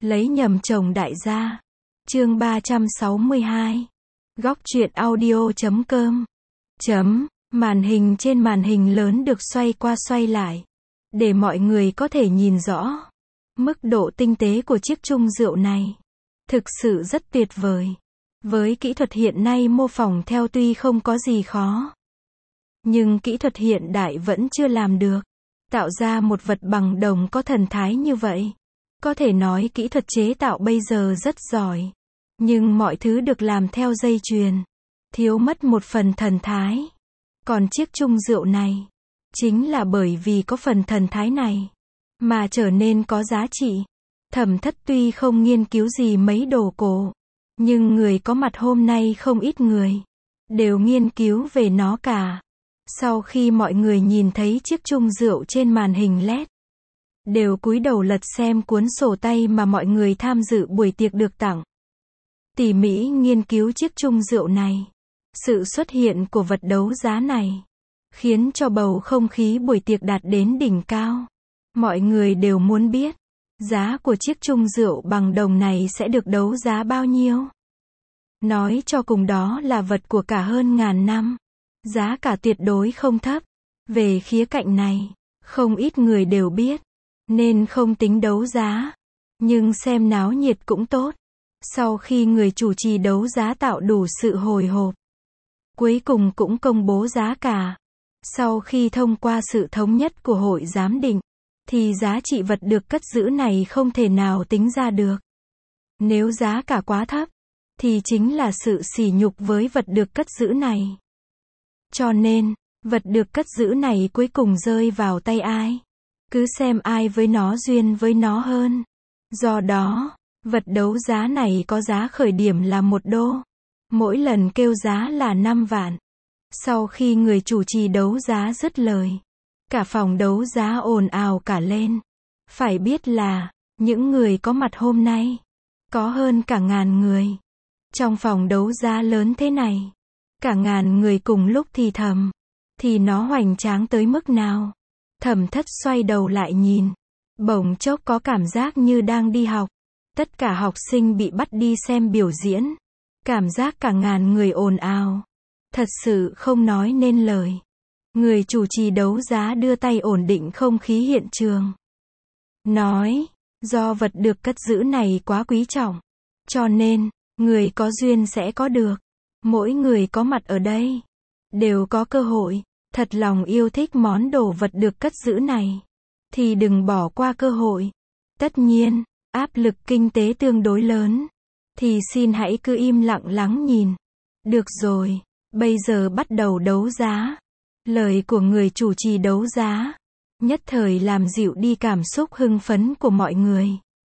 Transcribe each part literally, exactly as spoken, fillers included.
Lấy nhầm chồng đại gia. Chương ba trăm sáu mươi hai. Góc truyện audio chấm com. Chấm, màn hình trên màn hình lớn được xoay qua xoay lại, để mọi người có thể nhìn rõ. Mức độ tinh tế của chiếc chung rượu này thực sự rất tuyệt vời. Với kỹ thuật hiện nay mô phỏng theo tuy không có gì khó, nhưng kỹ thuật hiện đại vẫn chưa làm được. Tạo ra một vật bằng đồng có thần thái như vậy. Có thể nói kỹ thuật chế tạo bây giờ rất giỏi. Nhưng mọi thứ được làm theo dây chuyền, thiếu mất một phần thần thái. Còn chiếc chung rượu này, chính là bởi vì có phần thần thái này, mà trở nên có giá trị. Thẩm Thất tuy không nghiên cứu gì mấy đồ cổ, nhưng người có mặt hôm nay không ít người đều nghiên cứu về nó cả. Sau khi mọi người nhìn thấy chiếc chung rượu trên màn hình led, đều cúi đầu lật xem cuốn sổ tay mà mọi người tham dự buổi tiệc được tặng. Tỉ mỉ nghiên cứu chiếc chung rượu này. Sự xuất hiện của vật đấu giá này khiến cho bầu không khí buổi tiệc đạt đến đỉnh cao. Mọi người đều muốn biết giá của chiếc chung rượu bằng đồng này sẽ được đấu giá bao nhiêu. Nói cho cùng đó là vật của cả hơn ngàn năm. Giá cả tuyệt đối không thấp. Về khía cạnh này, không ít người đều biết, nên không tính đấu giá. Nhưng xem náo nhiệt cũng tốt. Sau khi người chủ trì đấu giá tạo đủ sự hồi hộp, cuối cùng cũng công bố giá cả. Sau khi thông qua sự thống nhất của hội giám định, thì giá trị vật được cất giữ này không thể nào tính ra được. Nếu giá cả quá thấp, thì chính là sự sỉ nhục với vật được cất giữ này. Cho nên, vật được cất giữ này cuối cùng rơi vào tay ai? Cứ xem ai với nó duyên với nó hơn. Do đó, vật đấu giá này có giá khởi điểm là một đô. Mỗi lần kêu giá là năm vạn. Sau khi người chủ trì đấu giá dứt lời, cả phòng đấu giá ồn ào cả lên. Phải biết là, những người có mặt hôm nay, có hơn cả ngàn người. Trong phòng đấu giá lớn thế này, cả ngàn người cùng lúc thì thầm, thì nó hoành tráng tới mức nào? Thẩm Thất xoay đầu lại nhìn, bỗng chốc có cảm giác như đang đi học. Tất cả học sinh bị bắt đi xem biểu diễn. Cảm giác cả ngàn người ồn ào. Thật sự không nói nên lời. Người chủ trì đấu giá đưa tay ổn định không khí hiện trường. Nói, do vật được cất giữ này quá quý trọng, cho nên, người có duyên sẽ có được. Mỗi người có mặt ở đây đều có cơ hội. Thật lòng yêu thích món đồ vật được cất giữ này, thì đừng bỏ qua cơ hội. Tất nhiên, áp lực kinh tế tương đối lớn, thì xin hãy cứ im lặng lắng nhìn. Được rồi, bây giờ bắt đầu đấu giá. Lời của người chủ trì đấu giá nhất thời làm dịu đi cảm xúc hưng phấn của mọi người.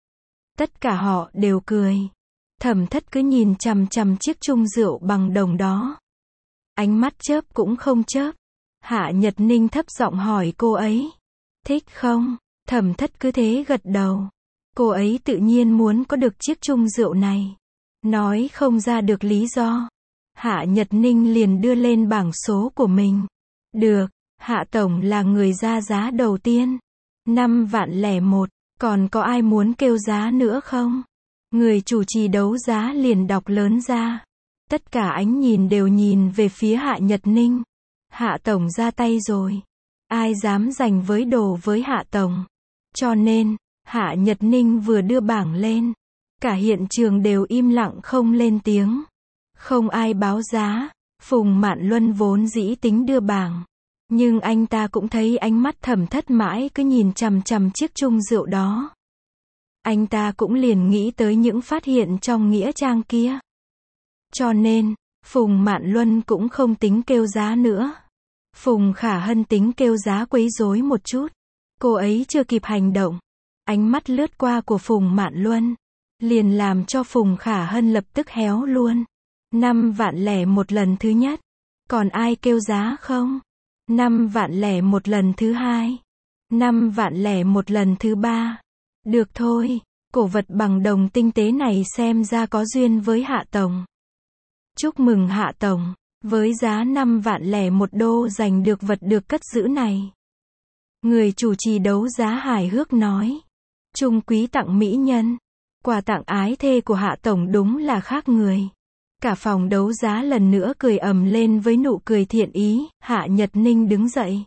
Tất cả họ đều cười. Thẩm Thất cứ nhìn chằm chằm chiếc chung rượu bằng đồng đó. Ánh mắt chớp cũng không chớp. Hạ Nhật Ninh thấp giọng hỏi cô ấy. Thích không? Thẩm Thất cứ thế gật đầu. Cô ấy tự nhiên muốn có được chiếc chung rượu này. Nói không ra được lý do. Hạ Nhật Ninh liền đưa lên bảng số của mình. Được, Hạ Tổng là người ra giá đầu tiên. Năm vạn lẻ một. Còn có ai muốn kêu giá nữa không? Người chủ trì đấu giá liền đọc lớn ra. Tất cả ánh nhìn đều nhìn về phía Hạ Nhật Ninh. Hạ Tổng ra tay rồi. Ai dám giành với đồ với Hạ Tổng? Cho nên, Hạ Nhật Ninh vừa đưa bảng lên, cả hiện trường đều im lặng không lên tiếng. Không ai báo giá. Phùng Mạn Luân vốn dĩ tính đưa bảng, nhưng anh ta cũng thấy ánh mắt Thẩm Thất mãi cứ nhìn chằm chằm chiếc chung rượu đó. Anh ta cũng liền nghĩ tới những phát hiện trong nghĩa trang kia. Cho nên, Phùng Mạn Luân cũng không tính kêu giá nữa. Phùng Khả Hân tính kêu giá quấy rối một chút. Cô ấy chưa kịp hành động, ánh mắt lướt qua của Phùng Mạn Luân, liền làm cho Phùng Khả Hân lập tức héo luôn. Năm vạn lẻ một lần thứ nhất. Còn ai kêu giá không? Năm vạn lẻ một lần thứ hai. Năm vạn lẻ một lần thứ ba. Được thôi, cổ vật bằng đồng tinh tế này xem ra có duyên với Hạ Tổng. Chúc mừng Hạ Tổng, với giá năm vạn lẻ một đô giành được vật được cất giữ này. Người chủ trì đấu giá hài hước nói. Chung quý tặng mỹ nhân. Quà tặng ái thê của Hạ Tổng đúng là khác người. Cả phòng đấu giá lần nữa cười ầm lên với nụ cười thiện ý. Hạ Nhật Ninh đứng dậy,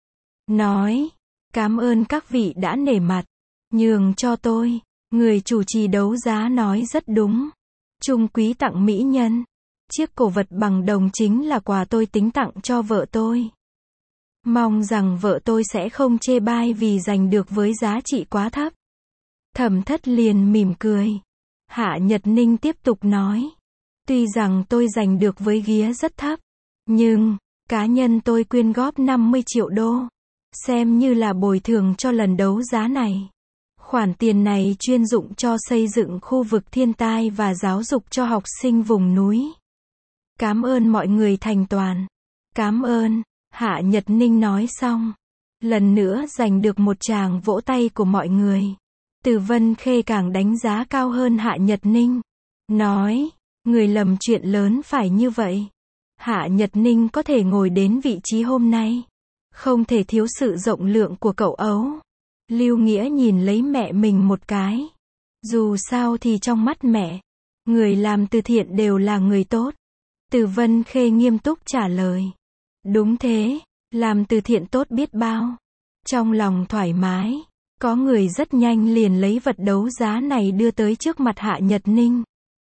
nói, cảm ơn các vị đã nể mặt, nhường cho tôi. Người chủ trì đấu giá nói rất đúng. Trung quý tặng mỹ nhân. Chiếc cổ vật bằng đồng chính là quà tôi tính tặng cho vợ tôi. Mong rằng vợ tôi sẽ không chê bai vì giành được với giá trị quá thấp. Thẩm Thất liền mỉm cười. Hạ Nhật Ninh tiếp tục nói, tuy rằng tôi giành được với ghía rất thấp, nhưng cá nhân tôi quyên góp năm mươi triệu đô, xem như là bồi thường cho lần đấu giá này. Khoản tiền này chuyên dụng cho xây dựng khu vực thiên tai và giáo dục cho học sinh vùng núi. Cảm ơn mọi người thành toàn. Cảm ơn. Hạ Nhật Ninh nói xong, lần nữa giành được một tràng vỗ tay của mọi người. Từ Vân Khê càng đánh giá cao hơn Hạ Nhật Ninh, nói, người lầm chuyện lớn phải như vậy. Hạ Nhật Ninh có thể ngồi đến vị trí hôm nay, không thể thiếu sự rộng lượng của cậu ấu. Lưu Nghĩa nhìn lấy mẹ mình một cái. Dù sao thì trong mắt mẹ, người làm từ thiện đều là người tốt. Từ Vân Khê nghiêm túc trả lời. Đúng thế, làm từ thiện tốt biết bao. Trong lòng thoải mái, có người rất nhanh liền lấy vật đấu giá này đưa tới trước mặt Hạ Nhật Ninh.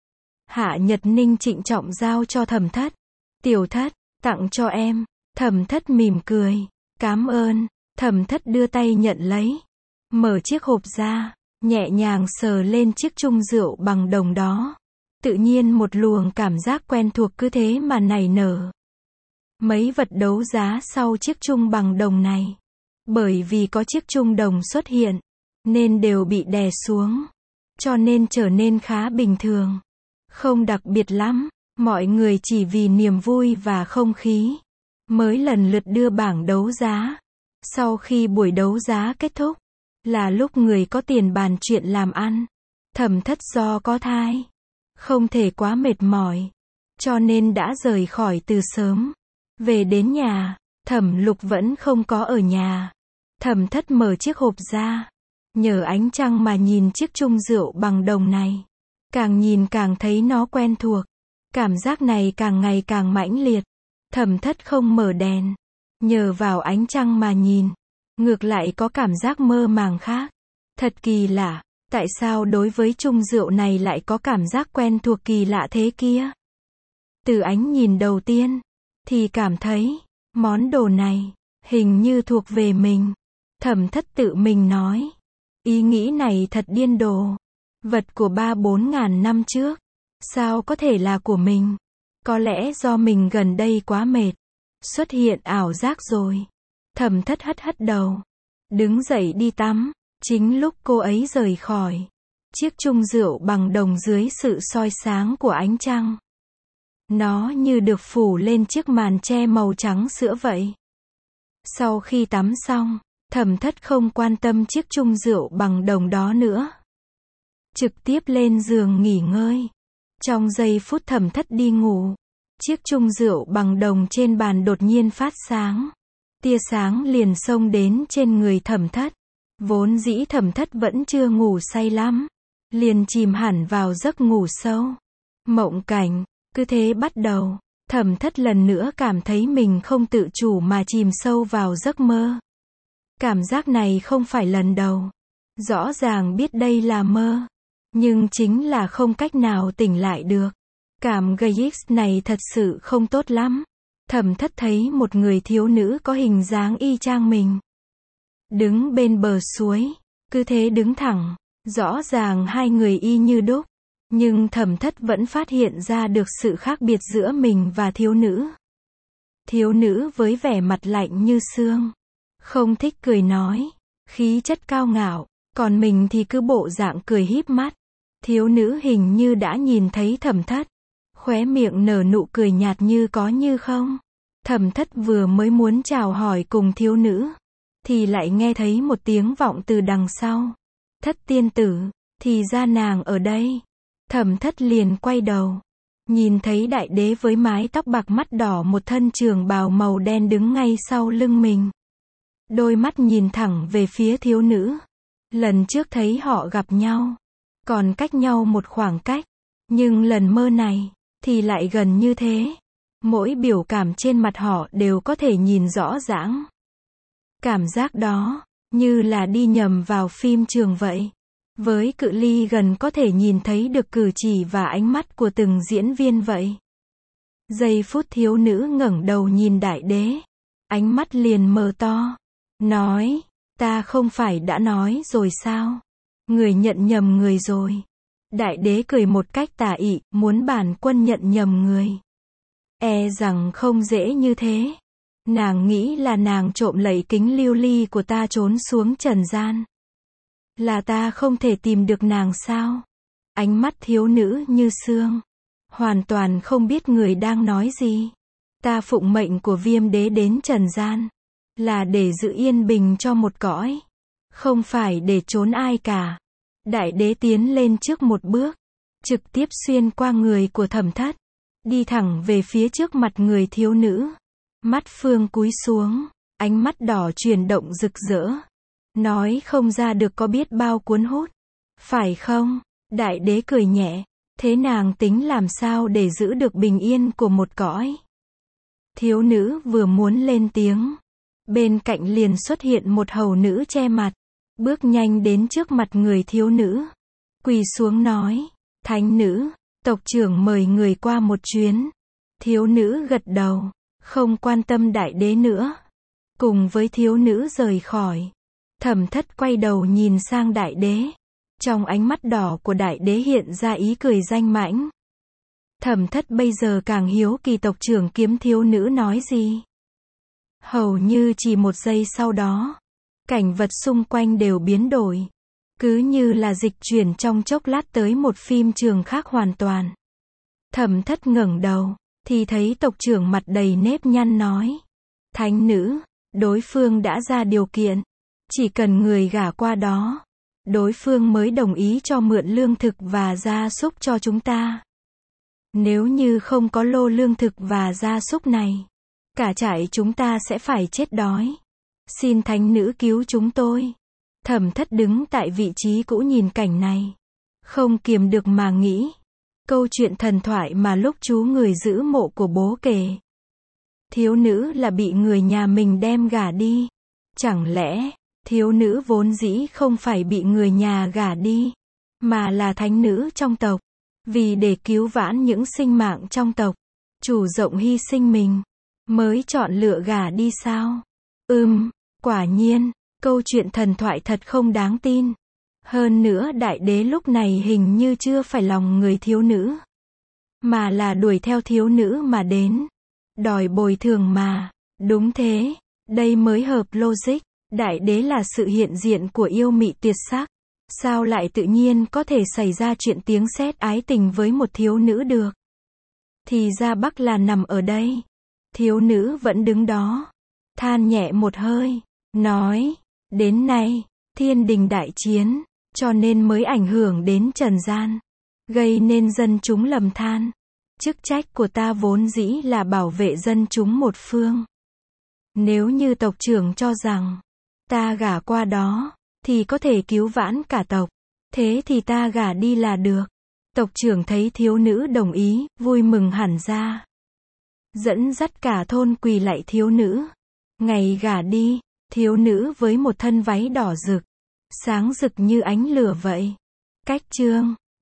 Hạ Nhật Ninh trịnh trọng giao cho Thẩm Thất. Tiểu Thất, tặng cho em. Thẩm Thất mỉm cười. Cảm ơn. Thẩm Thất đưa tay nhận lấy. Mở chiếc hộp ra, nhẹ nhàng sờ lên chiếc chung rượu bằng đồng đó. Tự nhiên một luồng cảm giác quen thuộc cứ thế mà nảy nở. Mấy vật đấu giá sau chiếc chung bằng đồng này, bởi vì có chiếc chung đồng xuất hiện, nên đều bị đè xuống, cho nên trở nên khá bình thường. Không đặc biệt lắm, mọi người chỉ vì niềm vui và không khí, mới lần lượt đưa bảng đấu giá. Sau khi buổi đấu giá kết thúc, là lúc người có tiền bàn chuyện làm ăn. Thẩm Thất do có thai, không thể quá mệt mỏi, cho nên đã rời khỏi từ sớm. Về đến nhà, Thẩm Lục vẫn không có ở nhà. Thẩm Thất mở chiếc hộp ra, nhờ ánh trăng mà nhìn chiếc chung rượu bằng đồng này. Càng nhìn càng thấy nó quen thuộc. Cảm giác này càng ngày càng mãnh liệt. Thẩm Thất không mở đèn, nhờ vào ánh trăng mà nhìn, ngược lại có cảm giác mơ màng khác. Thật kỳ lạ, tại sao đối với chung rượu này lại có cảm giác quen thuộc kỳ lạ thế kia? Từ ánh nhìn đầu tiên, thì cảm thấy, món đồ này, hình như thuộc về mình. Thẩm Thất tự mình nói, ý nghĩ này thật điên rồ. Vật của ba bốn ngàn năm trước, sao có thể là của mình? Có lẽ do mình gần đây quá mệt, xuất hiện ảo giác rồi. Thẩm Thất hất hất đầu, đứng dậy đi tắm. Chính lúc cô ấy rời khỏi chiếc chung rượu bằng đồng dưới sự soi sáng của ánh trăng, nó như được phủ lên chiếc màn che màu trắng sữa vậy. Sau khi tắm xong, Thẩm Thất không quan tâm chiếc chung rượu bằng đồng đó nữa, trực tiếp lên giường nghỉ ngơi. Trong giây phút Thẩm Thất đi ngủ, chiếc chung rượu bằng đồng trên bàn đột nhiên phát sáng. Tia sáng liền xông đến trên người Thẩm Thất. Vốn dĩ Thẩm Thất vẫn chưa ngủ say lắm, liền chìm hẳn vào giấc ngủ sâu. Mộng cảnh, cứ thế bắt đầu. Thẩm Thất lần nữa cảm thấy mình không tự chủ mà chìm sâu vào giấc mơ. Cảm giác này không phải lần đầu. Rõ ràng biết đây là mơ, nhưng chính là không cách nào tỉnh lại được. Cảm gây này thật sự không tốt lắm. Thẩm Thất thấy một người thiếu nữ có hình dáng y chang mình, đứng bên bờ suối, cứ thế đứng thẳng. Rõ ràng hai người y như đúc, nhưng Thẩm Thất vẫn phát hiện ra được sự khác biệt giữa mình và thiếu nữ. Thiếu nữ với vẻ mặt lạnh như xương, không thích cười nói, khí chất cao ngạo, còn mình thì cứ bộ dạng cười híp mắt. Thiếu nữ hình như đã nhìn thấy Thẩm Thất, khóe miệng nở nụ cười nhạt như có như không. Thẩm Thất vừa mới muốn chào hỏi cùng thiếu nữ, thì lại nghe thấy một tiếng vọng từ đằng sau. Thất tiên tử, thì ra nàng ở đây. Thẩm Thất liền quay đầu, nhìn thấy đại đế với mái tóc bạc mắt đỏ một thân trường bào màu đen đứng ngay sau lưng mình. Đôi mắt nhìn thẳng về phía thiếu nữ. Lần trước thấy họ gặp nhau, còn cách nhau một khoảng cách. Nhưng lần mơ này, thì lại gần như thế. Mỗi biểu cảm trên mặt họ đều có thể nhìn rõ ràng. Cảm giác đó, như là đi nhầm vào phim trường vậy. Với cự ly gần có thể nhìn thấy được cử chỉ và ánh mắt của từng diễn viên vậy. Giây phút thiếu nữ ngẩng đầu nhìn đại đế. Ánh mắt liền mở to. Nói, ta không phải đã nói rồi sao? Người nhận nhầm người rồi. Đại đế cười một cách tà ị, muốn bản quân nhận nhầm người. E rằng không dễ như thế. Nàng nghĩ là nàng trộm lấy kính lưu ly của ta trốn xuống trần gian. Là ta không thể tìm được nàng sao? Ánh mắt thiếu nữ như sương. Hoàn toàn không biết người đang nói gì. Ta phụng mệnh của viêm đế đến trần gian. Là để giữ yên bình cho một cõi. Không phải để trốn ai cả. Đại đế tiến lên trước một bước. Trực tiếp xuyên qua người của Thẩm Thất. Đi thẳng về phía trước mặt người thiếu nữ. Mắt phương cúi xuống. Ánh mắt đỏ chuyển động rực rỡ. Nói không ra được có biết bao cuốn hút. Phải không? Đại đế cười nhẹ. Thế nàng tính làm sao để giữ được bình yên của một cõi? Thiếu nữ vừa muốn lên tiếng. Bên cạnh liền xuất hiện một hầu nữ che mặt. Bước nhanh đến trước mặt người thiếu nữ. Quỳ xuống nói. Thánh nữ, tộc trưởng mời người qua một chuyến. Thiếu nữ gật đầu. Không quan tâm đại đế nữa. Cùng với thiếu nữ rời khỏi. Thẩm Thất quay đầu nhìn sang đại đế. Trong ánh mắt đỏ của đại đế hiện ra ý cười danh mãnh. Thẩm Thất bây giờ càng hiếu kỳ tộc trưởng kiếm thiếu nữ nói gì. Hầu như chỉ một giây sau đó, cảnh vật xung quanh đều biến đổi. Cứ như là dịch chuyển trong chốc lát tới một phim trường khác hoàn toàn. Thẩm Thất ngẩng đầu, thì thấy tộc trưởng mặt đầy nếp nhăn nói. Thánh nữ, đối phương đã ra điều kiện. Chỉ cần người gả qua đó, đối phương mới đồng ý cho mượn lương thực và gia súc cho chúng ta. Nếu như không có lô lương thực và gia súc này, cả trại chúng ta sẽ phải chết đói. Xin thánh nữ cứu chúng tôi. Thẩm Thất đứng tại vị trí cũ nhìn cảnh này. Không kiềm được mà nghĩ. Câu chuyện thần thoại mà lúc chú người giữ mộ của bố kể. Thiếu nữ là bị người nhà mình đem gả đi. Chẳng lẽ, thiếu nữ vốn dĩ không phải bị người nhà gả đi, mà là thánh nữ trong tộc. Vì để cứu vãn những sinh mạng trong tộc, chủ rộng hy sinh mình, mới chọn lựa gả đi sao? Ừm, quả nhiên, câu chuyện thần thoại thật không đáng tin. Hơn nữa đại đế lúc này hình như chưa phải lòng người thiếu nữ, mà là đuổi theo thiếu nữ mà đến. Đòi bồi thường mà. Đúng thế, đây mới hợp logic. Đại đế là sự hiện diện của yêu mị tuyệt sắc. Sao lại tự nhiên có thể xảy ra chuyện tiếng sét ái tình với một thiếu nữ được? Thì ra Bắc là nằm ở đây. Thiếu nữ vẫn đứng đó. Than nhẹ một hơi. Nói, đến nay, thiên đình đại chiến, cho nên mới ảnh hưởng đến trần gian. Gây nên dân chúng lầm than. Chức trách của ta vốn dĩ là bảo vệ dân chúng một phương. Nếu như tộc trưởng cho rằng ta gả qua đó, thì có thể cứu vãn cả tộc. Thế thì ta gả đi là được. Tộc trưởng thấy thiếu nữ đồng ý, vui mừng hẳn ra. Dẫn dắt cả thôn quỳ lạy thiếu nữ. Ngày gả đi, thiếu nữ với một thân váy đỏ rực, sáng rực như ánh lửa vậy. Cách chương